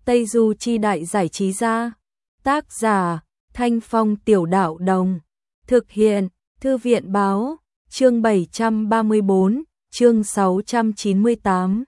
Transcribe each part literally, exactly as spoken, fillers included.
Tây Du Chi Đại Giải Trí Gia. Tác giả Thanh Phong Tiểu Đạo Đồng. Thực hiện Thư viện Báo. Chương bảy trăm ba mươi bốn, chương sáu trăm chín mươi tám.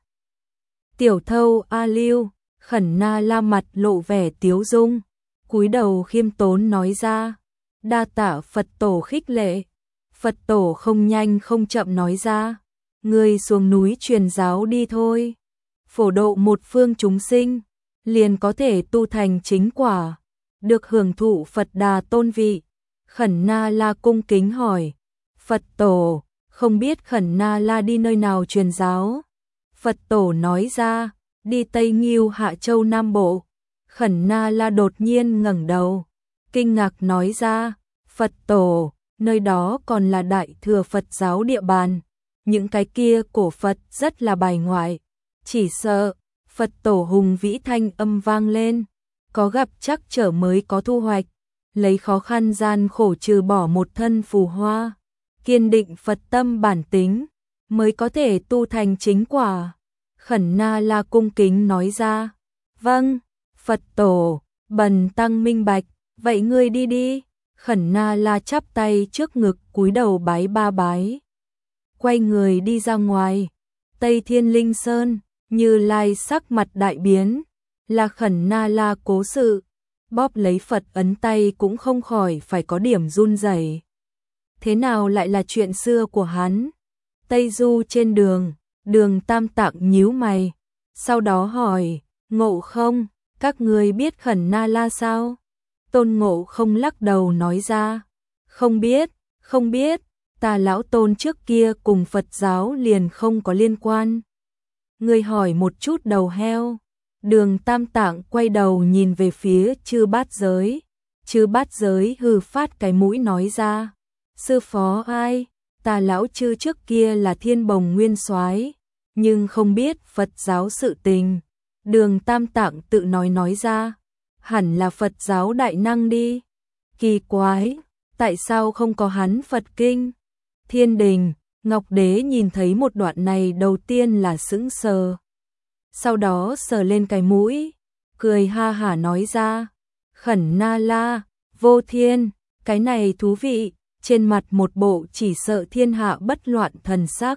Tiểu thâu A Lưu. Khẩn Na La mặt lộ vẻ tiếu dung, cúi đầu khiêm tốn nói ra. Đa tạ Phật tổ khích lệ. Phật tổ không nhanh không chậm nói ra. Ngươi xuống núi truyền giáo đi thôi. Phổ độ một phương chúng sinh, liền có thể tu thành chính quả, được hưởng thụ Phật Đà tôn vị. Khẩn Na La cung kính hỏi. Phật tổ, không biết Khẩn Na La đi nơi nào truyền giáo? Phật tổ nói ra, đi Tây Ngưu Hạ Châu Nam Bộ. Khẩn Na La đột nhiên ngẩng đầu, kinh ngạc nói ra, Phật tổ, nơi đó còn là Đại Thừa Phật giáo địa bàn. Những cái kia cổ Phật rất là bài ngoại. Chỉ sợ, Phật tổ hùng vĩ thanh âm vang lên, có gặp chắc trở mới có thu hoạch. Lấy khó khăn gian khổ trừ bỏ một thân phù hoa, kiên định Phật tâm bản tính, mới có thể tu thành chính quả. Khẩn Na La cung kính nói ra. Vâng, Phật tổ, bần tăng minh bạch, vậy ngươi đi đi. Khẩn Na La chắp tay trước ngực cúi đầu bái ba bái. Quay người đi ra ngoài. Tây Thiên Linh Sơn, Như Lai sắc mặt đại biến, là Khẩn Na La cố sự, bóp lấy Phật ấn tay cũng không khỏi phải có điểm run rẩy. Thế nào lại là chuyện xưa của hắn? Tây Du trên đường, Đường Tam Tạng nhíu mày, sau đó hỏi, Ngộ Không, các ngươi biết Khẩn Na La sao? Tôn Ngộ Không lắc đầu nói ra, không biết, không biết, ta lão tôn trước kia cùng Phật giáo liền không có liên quan. Ngươi hỏi một chút đầu heo. Đường Tam Tạng quay đầu nhìn về phía Chư Bát Giới. Chư Bát Giới hừ phát cái mũi nói ra, sư phó ai? Ta lão Chư trước kia là Thiên Bồng Nguyên Soái, nhưng không biết Phật giáo sự tình. Đường Tam Tạng tự nói nói ra, hẳn là Phật giáo đại năng đi. Kỳ quái, tại sao không có hắn Phật kinh? Thiên Đình, Ngọc Đế nhìn thấy một đoạn này đầu tiên là sững sờ, sau đó sờ lên cái mũi, cười ha hả nói ra, Khẩn Na La, Vô Thiên, cái này thú vị, trên mặt một bộ chỉ sợ thiên hạ bất loạn thần sắc.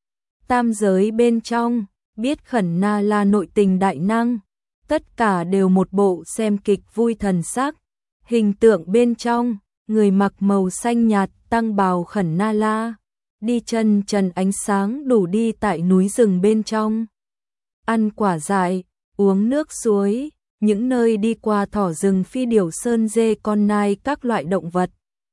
Tam giới bên trong, biết Khẩn Na La nội tình đại năng, tất cả đều một bộ xem kịch vui thần sắc. Hình tượng bên trong, người mặc màu xanh nhạt tăng bào Khẩn Na La, đi chân trần ánh sáng đủ đi tại núi rừng bên trong. Ăn quả dại, uống nước suối, những nơi đi qua thỏ rừng phi điểu sơn dê con nai các loại động vật,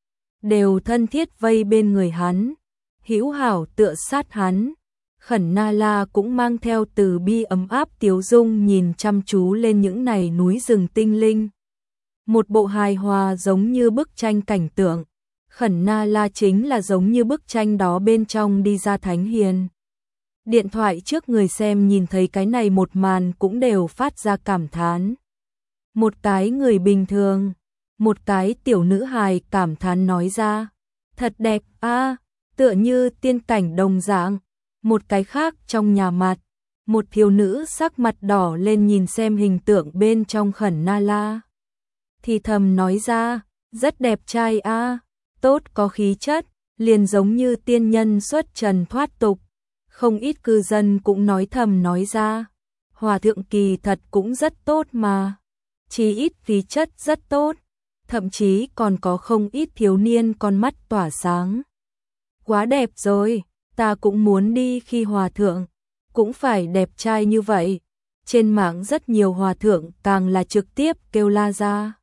đều thân thiết vây bên người hắn, hữu hảo tựa sát hắn. Khẩn Na La cũng mang theo từ bi ấm áp tiếu dung nhìn chăm chú lên những này núi rừng tinh linh. Một bộ hài hòa giống như bức tranh cảnh tượng. Khẩn Na La chính là giống như bức tranh đó bên trong đi ra thánh hiền. Điện thoại trước người xem nhìn thấy cái này một màn cũng đều phát ra cảm thán. Một cái người bình thường, một cái tiểu nữ hài cảm thán nói ra, thật đẹp a, tựa như tiên cảnh đồng dạng. Một cái khác trong nhà mặt, một thiếu nữ sắc mặt đỏ lên nhìn xem hình tượng bên trong Khẩn Na La, thì thầm nói ra, rất đẹp trai a, tốt có khí chất, liền giống như tiên nhân xuất trần thoát tục. Không ít cư dân cũng nói thầm nói ra, hòa thượng kỳ thật cũng rất tốt mà, chỉ ít khí chất rất tốt, thậm chí còn có không ít thiếu niên con mắt tỏa sáng. Quá đẹp rồi, ta cũng muốn đi khi hòa thượng, cũng phải đẹp trai như vậy. Trên mạng rất nhiều hòa thượng càng là trực tiếp kêu la ra,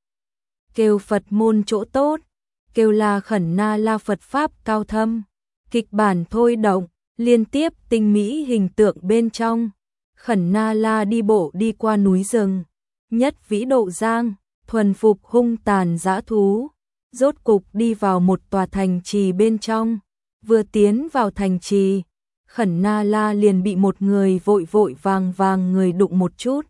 kêu Phật môn chỗ tốt, kêu la Khẩn Na La Phật Pháp cao thâm, kịch bản thôi động, liên tiếp tinh mỹ hình tượng bên trong. Khẩn Na La đi bộ đi qua núi rừng, nhất vĩ độ giang, thuần phục hung tàn dã thú, rốt cục đi vào một tòa thành trì bên trong. Vừa tiến vào thành trì, Khẩn Na La liền bị một người vội vội vàng vàng người đụng một chút,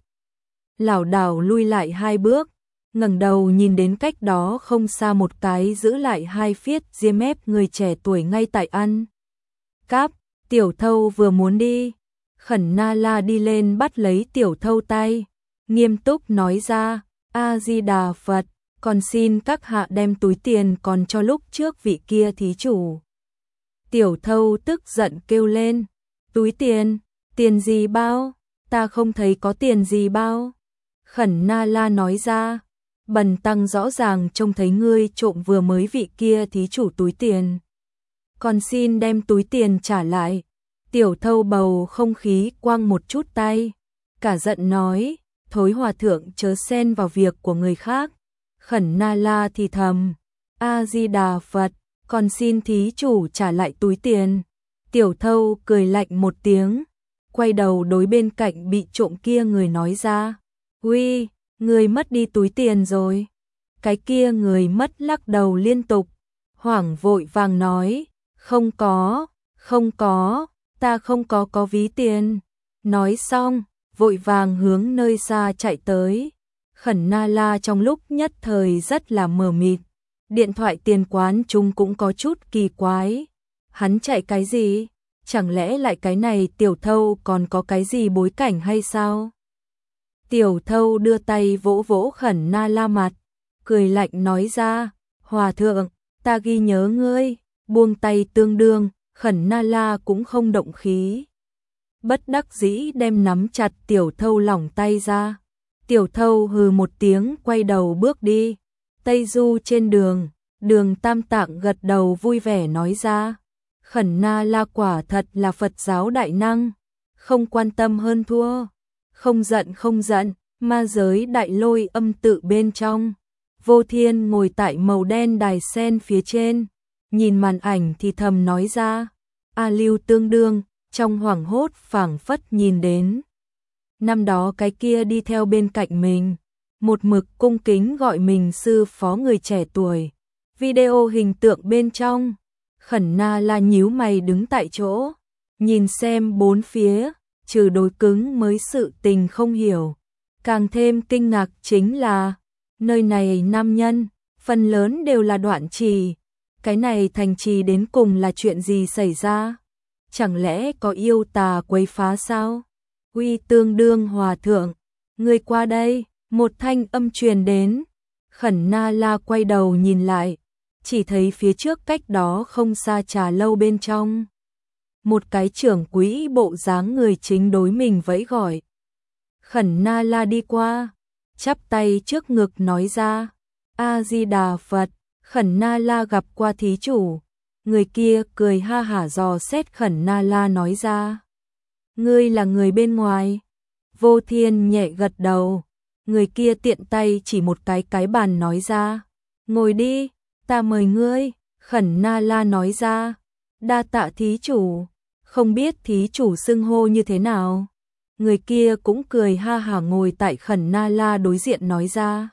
lảo đảo lui lại hai bước, ngẩng đầu nhìn đến cách đó không xa một cái giữ lại hai phiết diêm ép người trẻ tuổi ngay tại ăn cắp. Tiểu thâu vừa muốn đi, Khẩn Na La đi lên bắt lấy tiểu thâu tay, nghiêm túc nói ra, A-di-đà Phật, còn xin các hạ đem túi tiền còn cho lúc trước vị kia thí chủ. Tiểu Thâu tức giận kêu lên, túi tiền, tiền gì bao, ta không thấy có tiền gì bao. Khẩn Na La nói ra, bần tăng rõ ràng trông thấy ngươi trộm vừa mới vị kia thí chủ túi tiền. Còn xin đem túi tiền trả lại. Tiểu Thâu bầu không khí quăng một chút tay, cả giận nói, thối hòa thượng chớ xen vào việc của người khác. Khẩn Na La thì thầm, A-di-đà Phật, còn xin thí chủ trả lại túi tiền. Tiểu Thâu cười lạnh một tiếng, quay đầu đối bên cạnh bị trộm kia người nói ra, uy, người mất đi túi tiền rồi. Cái kia người mất lắc đầu liên tục, hoảng vội vàng nói, không có, không có, ta không có có ví tiền. Nói xong, vội vàng hướng nơi xa chạy tới. Khẩn Na La trong lúc nhất thời rất là mờ mịt, điện thoại tiền quán chúng cũng có chút kỳ quái. Hắn chạy cái gì? Chẳng lẽ lại cái này Tiểu Thâu còn có cái gì bối cảnh hay sao? Tiểu Thâu đưa tay vỗ vỗ Khẩn Na La mặt, cười lạnh nói ra, hòa thượng, ta ghi nhớ ngươi. Buông tay tương đương, Khẩn Na La cũng không động khí. Bất đắc dĩ đem nắm chặt Tiểu Thâu lỏng tay ra. Tiểu Thâu hừ một tiếng quay đầu bước đi. Tây Du trên đường, Đường Tam Tạng gật đầu vui vẻ nói ra, Khẩn Na La quả thật là Phật giáo đại năng, không quan tâm hơn thua, không giận không giận. Ma giới đại lôi âm tự bên trong, Vô Thiên ngồi tại màu đen đài sen phía trên, nhìn màn ảnh thì thầm nói ra, A Lưu tương đương, trong hoảng hốt phảng phất nhìn đến. Năm đó cái kia đi theo bên cạnh mình, một mực cung kính gọi mình sư phó người trẻ tuổi. Video hình tượng bên trong, Khẩn Na La nhíu mày đứng tại chỗ, nhìn xem bốn phía, trừ đối cứng mới sự tình không hiểu. Càng thêm kinh ngạc chính là, nơi này nam nhân, phần lớn đều là đoạn trì. Cái này thành trì đến cùng là chuyện gì xảy ra? Chẳng lẽ có yêu tà quấy phá sao? Uy tương đương hòa thượng, người qua đây, một thanh âm truyền đến. Khẩn Na La quay đầu nhìn lại, chỉ thấy phía trước cách đó không xa trà lâu bên trong. Một cái trưởng quỹ bộ dáng người chính đối mình vẫy gọi. Khẩn Na La đi qua, chắp tay trước ngực nói ra, A-di-đà Phật, Khẩn Na La gặp qua thí chủ. Người kia cười ha hả dò xét Khẩn Na La nói ra, ngươi là người bên ngoài. Vô Thiên nhẹ gật đầu, người kia tiện tay chỉ một cái cái bàn nói ra, ngồi đi, ta mời ngươi. Khẩn Na La nói ra, đa tạ thí chủ, không biết thí chủ xưng hô như thế nào. Người kia cũng cười ha hả ngồi tại Khẩn Na La đối diện nói ra,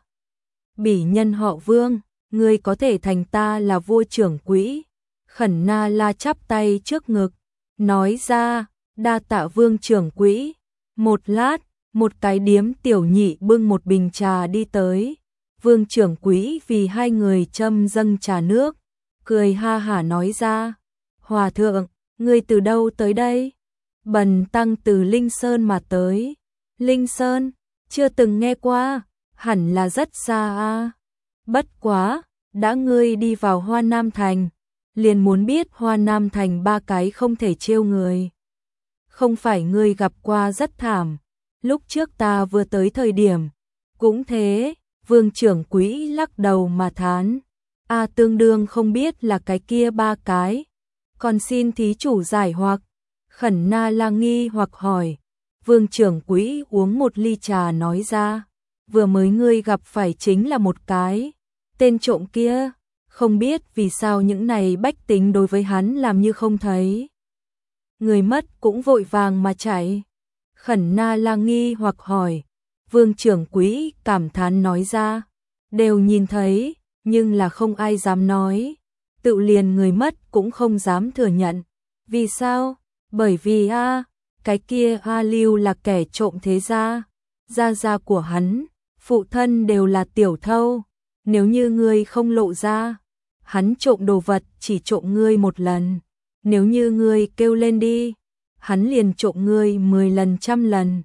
bỉ nhân họ Vương, ngươi có thể thành ta là vua trưởng quỹ. Khẩn Na La chắp tay trước ngực, nói ra, đa tạ Vương trưởng quỹ. Một lát, một cái điếm tiểu nhị bưng một bình trà đi tới. Vương trưởng quỹ vì hai người châm dâng trà nước, cười ha hả nói ra, hòa thượng, ngươi từ đâu tới đây? Bần tăng từ Linh Sơn mà tới. Linh Sơn, chưa từng nghe qua, hẳn là rất xa a. Bất quá, đã ngươi đi vào Hoa Nam Thành, liền muốn biết Hoa Nam Thành ba cái không thể trêu người. Không phải ngươi gặp qua rất thảm, lúc trước ta vừa tới thời điểm, cũng thế. Vương trưởng quỹ lắc đầu mà thán, a tương đương không biết là cái kia ba cái, còn xin thí chủ giải hoặc. Khẩn Na La nghi hoặc hỏi. Vương trưởng quỹ uống một ly trà nói ra, vừa mới ngươi gặp phải chính là một cái tên trộm kia, không biết vì sao những này bách tính đối với hắn làm như không thấy. Người mất cũng vội vàng mà chạy. Khẩn Na La nghi hoặc hỏi. Vương trưởng quỹ cảm thán nói ra, đều nhìn thấy, nhưng là không ai dám nói. Tự liền người mất cũng không dám thừa nhận. Vì sao? Bởi vì a, cái kia A Lưu là kẻ trộm thế gia, gia gia của hắn, phụ thân đều là tiểu thâu, nếu như ngươi không lộ ra, hắn trộm đồ vật chỉ trộm ngươi một lần, nếu như ngươi kêu lên đi, hắn liền trộm ngươi mười lần trăm lần.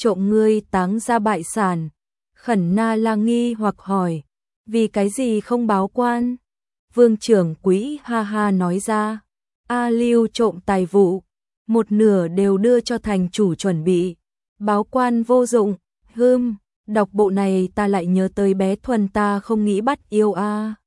trộm ngươi táng ra bại sản. Khẩn Na Lang nghi hoặc hỏi, vì cái gì không báo quan? Vương trưởng quỹ ha ha nói ra, A Lưu trộm tài vụ, một nửa đều đưa cho thành chủ chuẩn bị, báo quan vô dụng. Hừm, đọc bộ này ta lại nhớ tới bé Thuần, ta không nghĩ bắt yêu a.